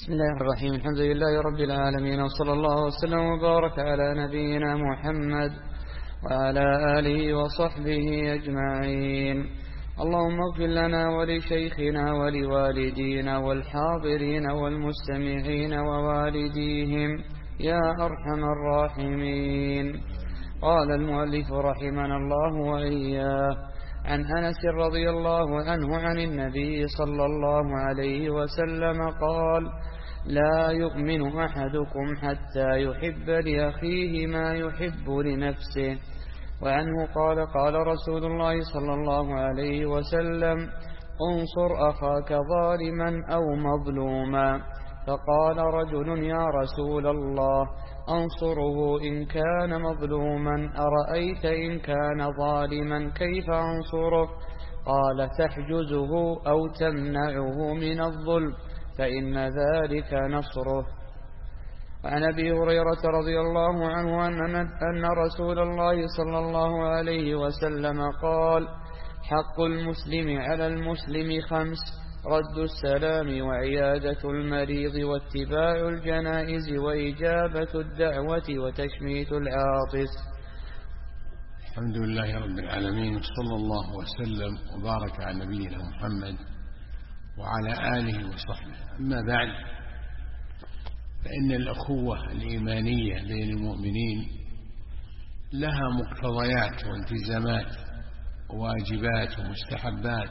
بسم الله الرحيم. الحمد لله رب العالمين، وصلى الله وسلم وبارك على نبينا محمد وعلى آله وصحبه أجمعين. اللهم اغفر لنا ولشيخنا ولوالدينا والحاضرين والمستمعين ووالديهم يا أرحم الراحمين. قال المؤلف رحمنا الله وإياه: عن أنس رضي الله عنه عن النبي صلى الله عليه وسلم قال: لا يؤمن أحدكم حتى يحب لأخيه ما يحب لنفسه. وعنه قال: قال رسول الله صلى الله عليه وسلم: انصر أخاك ظالما أو مظلوما. فقال رجل: يا رسول الله، أنصره إن كان مظلوما، أرأيت إن كان ظالما كيف أنصره؟ قال: تحجزه أو تمنعه من الظلم، فإن ذلك نصره. وعن أبي هريرة رضي الله عنه أن رسول الله صلى الله عليه وسلم قال: حق المسلم على المسلم 5: رد السلام، وعيادة المريض، واتباع الجنائز، وإجابة الدعوة، وتشميت العاطس. الحمد لله رب العالمين، صلى الله وسلم وبارك على نبينا محمد وعلى آله وصحبه. أما بعد، فإن الأخوة الإيمانية بين المؤمنين لها مقتضيات والتزامات وواجبات ومستحبات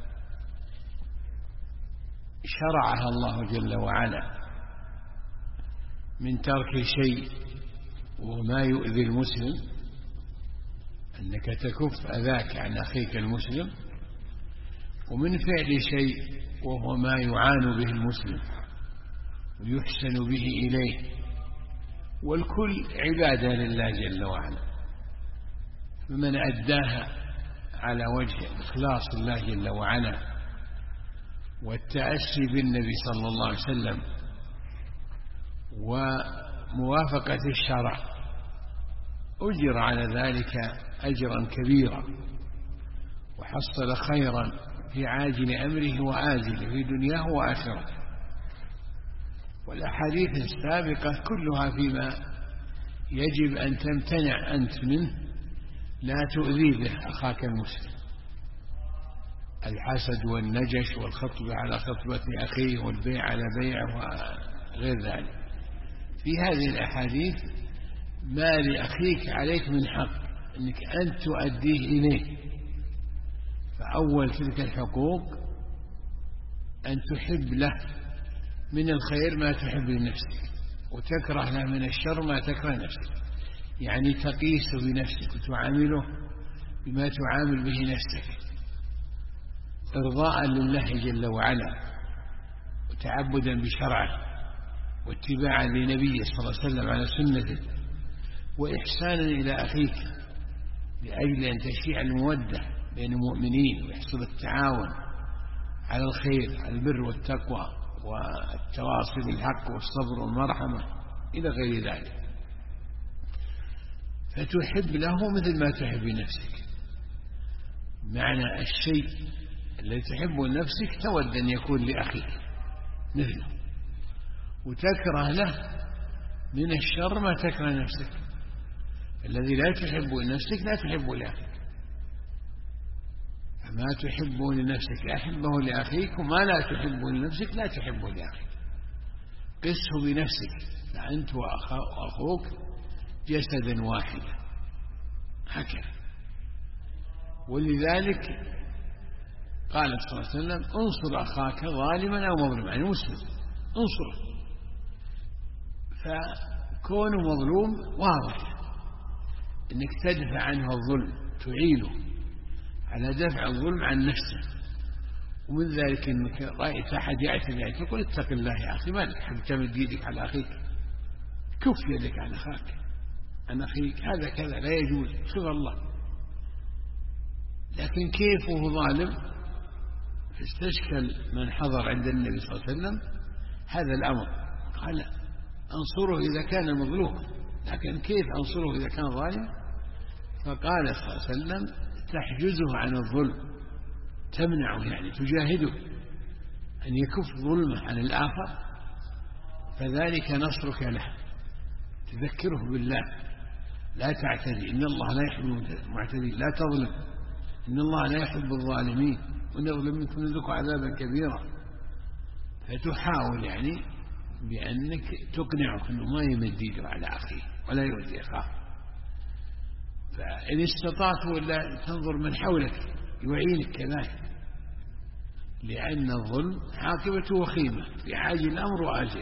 شرعها الله جل وعلا، من ترك شيء وما يؤذي المسلم، أنك تكف أذاك عن أخيك المسلم، ومن فعل شيء وهو ما يعان به المسلم ويحسن به إليه، والكل عبادة لله جل وعلا. فمن أداها على وجه إخلاص الله جل وعلا والتأسي بالنبي صلى الله عليه وسلم وموافقة الشرع، أجر على ذلك أجرا كبيرا، وحصل خيرا في عاجل أمره وآجله في دنياه وآخرته. والأحاديث السابقة كلها فيما يجب أن تمتنع أنت منه، لا تؤذي به أخاك المسلم: الحسد والنجش والخطبة على خطبة أخيه والبيع على بيعه وغير ذلك. في هذه الأحاديث ما لأخيك عليك من حق أنك أنت تؤديه إليه. فأول تلك الحقوق أن تحب له من الخير ما تحب لنفسك، وتكره له من الشر ما تكره نفسك، يعني تقيس بنفسك وتعامله بما تعامل به نفسك، إرضاء لله جل وعلا وتعبدا بشرعه واتباعا لنبيه صلى الله عليه وسلم على سنته، وإحسانا إلى أخيك لأجل أن تشيع المودة بين المؤمنين ويحصل التعاون على الخير، على البر والتقوى والتواصي بالحق والصبر والمرحمة إلى غير ذلك. فتحب له مثل ما تحب لنفسك، معنى الشيء الذي تحبه لنفسك تود أن يكون لأخيك مثله، وتكره له من الشر ما تكره نفسك. الذي لا تحبه لنفسك لا تحبه لأخيك، فما تحبه لنفسك أحبه لأخيك، وما لا تحبه لنفسك لا تحبه لأخيك. قسه بنفسك، فأنت وأخوك جسدا واحدا، هكذا. ولذلك قال صلى الله عليه وسلم: انصر أخاك ظالما أو مظلوما، يعني مسلم انصره. فكونه مظلوم واضح أنك تدفع عنه الظلم، تعينه على دفع الظلم عن نفسه. ومن ذلك أنك رأيت أحد يعتدي عليك تقول: اتق الله يا أخي، ما لك حق تمد يدك على أخيك، كف يدك عن أخاك، عن أخيك، هذا كذا لا يجوز، خذ الله. لكن كيف وهو ظالم؟ فاستشكل من حضر عند النبي صلى الله عليه وسلم هذا الأمر، قال: أنصره إذا كان مظلوما، لكن كيف أنصره إذا كان ظالما؟ فقال صلى الله عليه وسلم: تحجزه عن الظلم، تمنعه، يعني تجاهده أن يكف ظلمه عن الآخر فذلك نصرك له، تذكره بالله، لا تعتدي، إن الله لا يحب المعتدين، لا تظلم، إن الله لا يحب الظالمين، وإن يظلم منكم يذوق عذابا كبيرا. فتحاول يعني بأنك تقنعه أنه ما يمد يده على أخيه ولا يؤذي أخاه. فإن استطعت ولا تنظر من حولك يعينك كذلك، لأن الظلم عاقبته وخيمة في عاجل الأمر وآجل.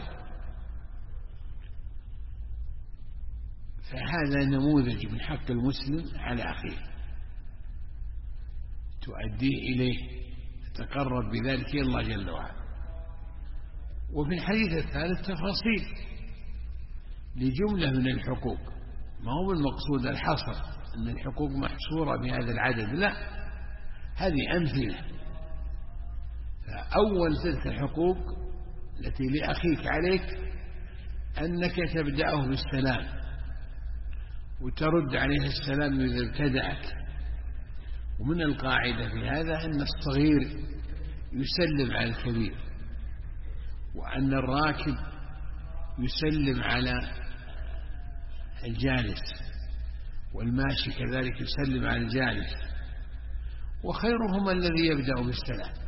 فهذا نموذج من حق المسلم على أخيه، تؤديه إليه، تتقرب بذلك إلى الله جل وعلا. وفي الحديث الثالث تفاصيل لجملة من الحقوق، ما هو المقصود الحصر أن الحقوق محصورة بهذا العدد، لا، هذه أمثلة. فأول تلك الحقوق التي لأخيك عليك أنك تبدأه بالسلام وترد عليه السلام إذا ابتدأك. ومن القاعدة في هذا أن الصغير يسلم على الكبير، وأن الراكب يسلم على الجالس، والماشي كذلك يسلم على الجالس، وخيرهما الذي يبدأ بالسلام.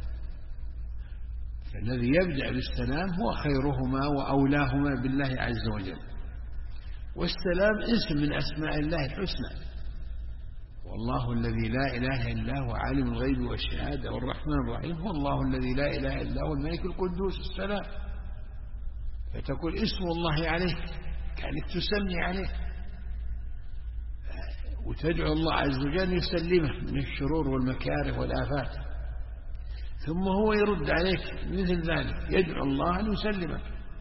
فالذي يبدأ بالسلام هو خيرهما وأولاهما بالله عز وجل. والسلام اسم من أسماء الله الحسنى، والله الذي لا إله إلا هو عالم الغيب والشهادة والرحمن الرحيم، هو الله الذي لا إله إلا هو الملك القدوس السلام. فتقول اسم الله عليك كأنك تسمي عليه، وتدعو الله عز وجل يسلمه من الشرور والمكاره والآفات، ثم هو يرد عليك مثل ذلك، يدعو الله أن يسلمك،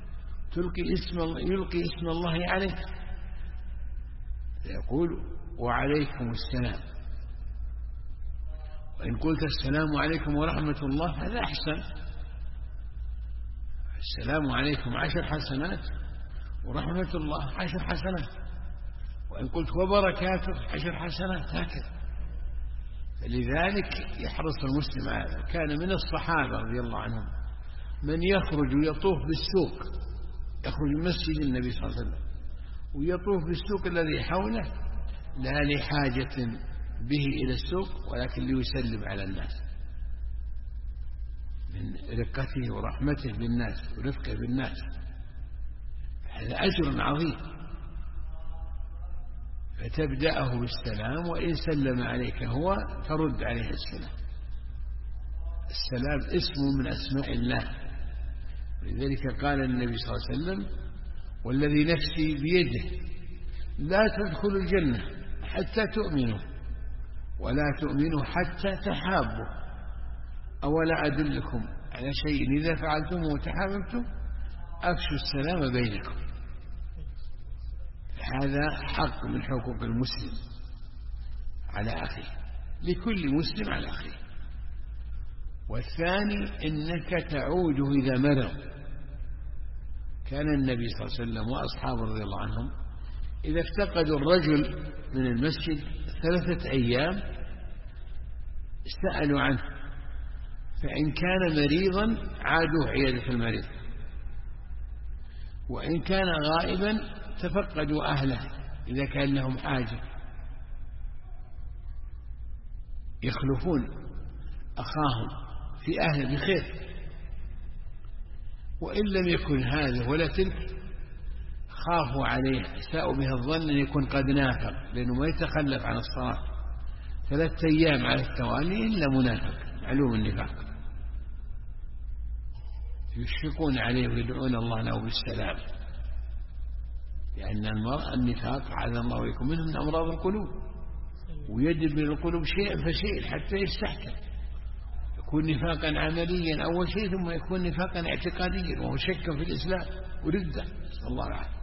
يلقي اسم الله عليك، فيقول وعليكم السلام. وإن قلت السلام عليكم ورحمة الله هذا أحسن، السلام عليكم 10 حسنات ورحمة الله 10 حسنات، وإن قلت وبركاته 10 حسنات، هكذا. فلذلك يحرص المسلم على هذا. كان من الصحابة رضي الله عنهم من يخرج ويطوف بالسوق، يخرج من مسجد النبي صلى الله عليه وسلم ويطوف بالسوق الذي حوله، لا لحاجة به إلى السوق ولكن ليسلم على الناس، من رقته ورحمته بالناس ورفقه بالناس. هذا أجر عظيم. فتبدأه بالسلام، وإن سلم عليك هو ترد عليه السلام. السلام اسم من أسماء الله، لذلك قال النبي صلى الله عليه وسلم والذي نفسي بيده لا تدخلوا الجنة حتى تؤمنوا ولا تؤمنوا حتى تحابوا، أولا أدلكم على شيء إذا فعلتم وتحاببتم أفشوا السلام بينكم. هذا حق من حقوق المسلم على أخيه، لكل مسلم على أخيه. والثاني إنك تعوده إذا مرض. كان النبي صلى الله عليه وسلم وأصحابه رضي الله عنهم إذا افتقدوا الرجل من المسجد 3 أيام سألوا عنه، فإن كان مريضا عادوه عيادة المريض، وإن كان غائبا تفقدوا أهله إذا كان لهم حاجة، يخلفون أخاهم في أهله بخير. وإن لم يكن هذا ولا تلك خافوا عليه، ساءوا به الظن أن يكون قد نافق، لأنه ما يتخلف عن الصلاة 3 أيام على التوالي إلا منافق معلوم النفاق، يشفقون عليه ويدعون الله له بالسلام، لأن النفاق عاذ الله وإياكم منه من أمراض القلوب، ويجب من القلوب شيئا فشيئا حتى يستحكم. يكون نفاقا عمليا أول شيء، ثم يكون نفاقا اعتقاديا وهو شك في الإسلام وردة، نسأل الله العافية.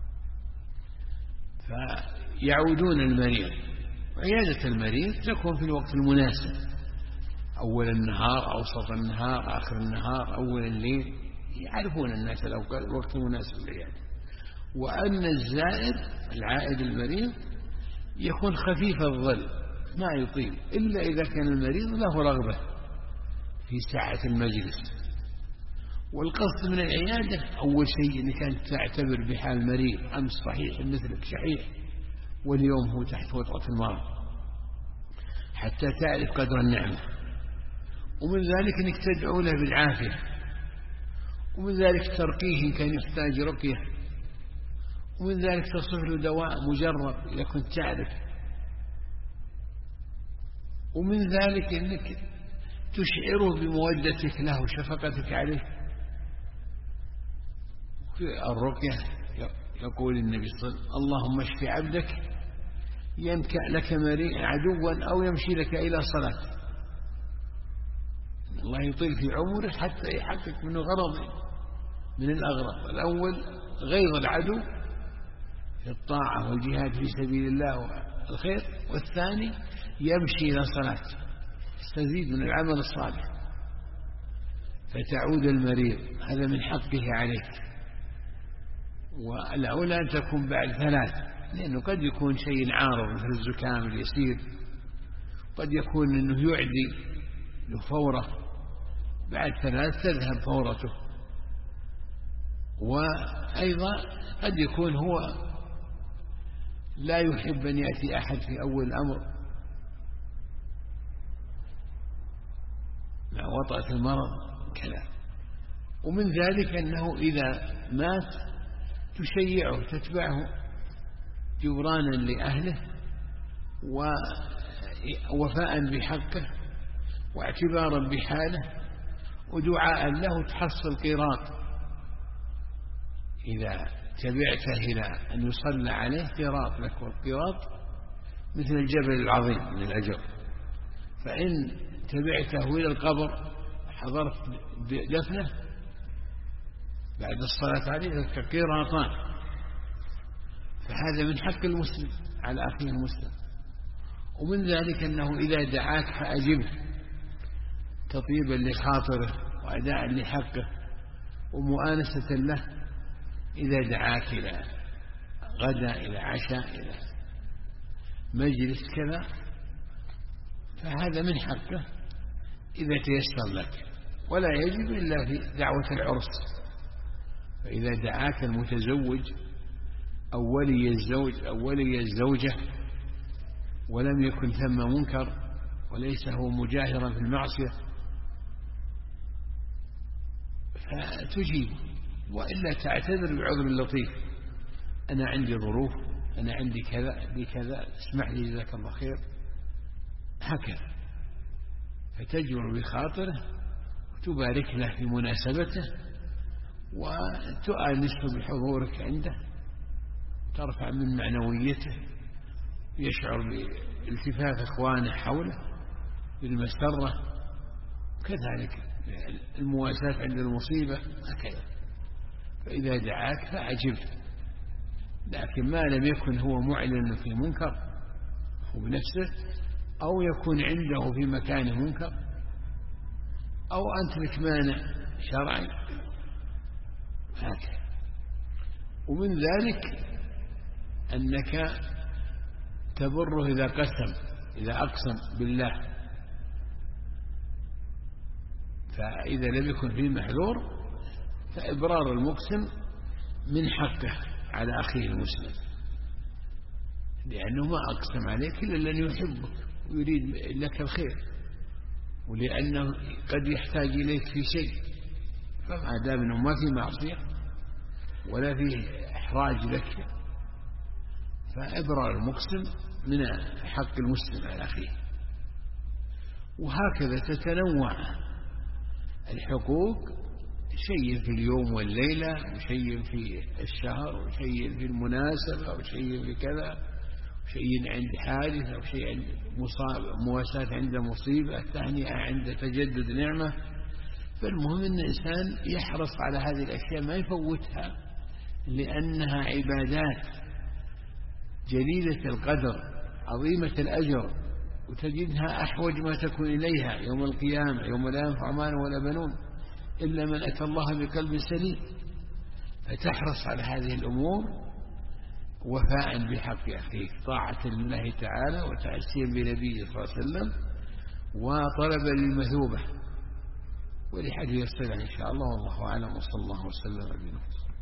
فيعودون المريض، وعيادة المريض تكون في الوقت المناسب، أول النهار، أوسط النهار، آخر النهار، أول الليل، يعرفون الناس الوقت المناسب للعيادة. وأن الزائر العائد المريض يكون خفيف الظل ما يطيل، إلا إذا كان المريض له رغبة في ساعة المجلس، والقصد من العيادة أول شيء أنك أنت تعتبر بحال مريض، أمس صحيح مثلك شحيح واليوم هو تحت وطأة المرض، حتى تعرف قدر النعمة. ومن ذلك أنك تدعو له بالعافية، ومن ذلك ترقيه إن كان يحتاج رقية، ومن ذلك تصف له دواء مجرب إذا كنت تعرف، ومن ذلك أنك تشعره بمودتك له وشفقتك عليه. في الرقية يقول النبي صلى الله عليه وسلم: اللهم اشف عبدك ينكأ لك عدوا أو يمشي لك إلى صلاة. الله يطيل في عمره حتى يحقق منه غرض من الأغراض. الأول غيظ العدو في الطاعة والجهاد في سبيل الله والخير، والثاني يمشي إلى صلاة يستزيد من العمل الصالح فتعود المريض، هذا من حقه عليك. والأولى أن تكون بعد 3، لأنه قد يكون شيء عارض مثل الزكام اليسير، قد يكون أنه يعدي له فورة، بعد 3 تذهب فورته. وأيضا قد يكون هو لا يحب أن يأتي أحد في أول الأمر مع وطأة المرض كذا. ومن ذلك أنه إذا مات تشيعه، تتبعه جبرانا لأهله ووفاء بحقه واعتبارا بحاله ودعاء له، تحصل قيراط. إذا تبعته إلى أن يصلى عليه قيراط لك، والقيراط مثل الجبل العظيم من الأجر. فإن تبعته إلى القبر حضرت دفنه بعد الصلاة عليه لك قيراطان. فهذا من حق المسلم على أخيه المسلم. ومن ذلك أنه إذا دعاك فأجبه تطيبا لخاطره وأداء لحقه ومؤانسة له. إذا دعاك إلى غدا، إلى عشاء، إلى مجلس كذا، فهذا من حقه إذا تيسر لك، ولا يجب إلا في دعوة العرس. فإذا دعاك المتزوج أو ولي الزوج أو ولي الزوجة ولم يكن ثم منكر وليس هو مجاهرا في المعصية فتجيب، وإلا تعتذر بعذر لطيف: أنا عندي ظروف، أنا عندي كذا بكذا، اسمح لي جزاك الله خير، هكذا. فتجبر بخاطره وتبارك له في مناسبته وتؤانسه بحضورك عنده، ترفع من معنويته، يشعر بالتفاف إخوانه حوله بالمسرة، كذلك المواساة عند المصيبة هكذا. فإذا دعاك فأجبه، لكن ما لم يكن هو معلن في منكر هو بنفسه، أو يكون عنده في مكان منكر، أو أنت لك مانع شرعي هكذا. ومن ذلك أنك تبره إذا أقسم بالله، فإذا لم يكن فيه محذور فإبرار المقسم من حقه على أخيه المسلم، لأنه ما أقسم عليك إلا لأن يحبك ويريد لك الخير، ولأنه قد يحتاج إليك في شيء، فما دام أنه ما في معصية ولا في إحراج لك فإبرار المقسم من حق المسلم على أخيه. وهكذا تتنوع الحقوق، شيء في اليوم والليلة، وشيء في الشهر، وشيء في المناسبة، وشيء في كذا، وشيء عند حادث، أو شيء عند مواساة عند مصيبة، تهنئة عند تجدد نعمة. فالمهم أن الإنسان يحرص على هذه الأشياء ما يفوتها، لأنها عبادات جليلة القدر عظيمة الأجر، وتجدها أحوج ما تكون إليها يوم القيامة، يوم لا ينفع مال ولا بنون إلا من أتى الله بقلب سليم. فتحرص على هذه الأمور وفاء بحق أخيك، طاعة لله تعالى وتأسيا بنبيه صلى الله عليه وسلم، وطلبا للمثوبة. ولحديث الصلة إن شاء الله، والله أعلم، وصلى الله وسلم على نبينا.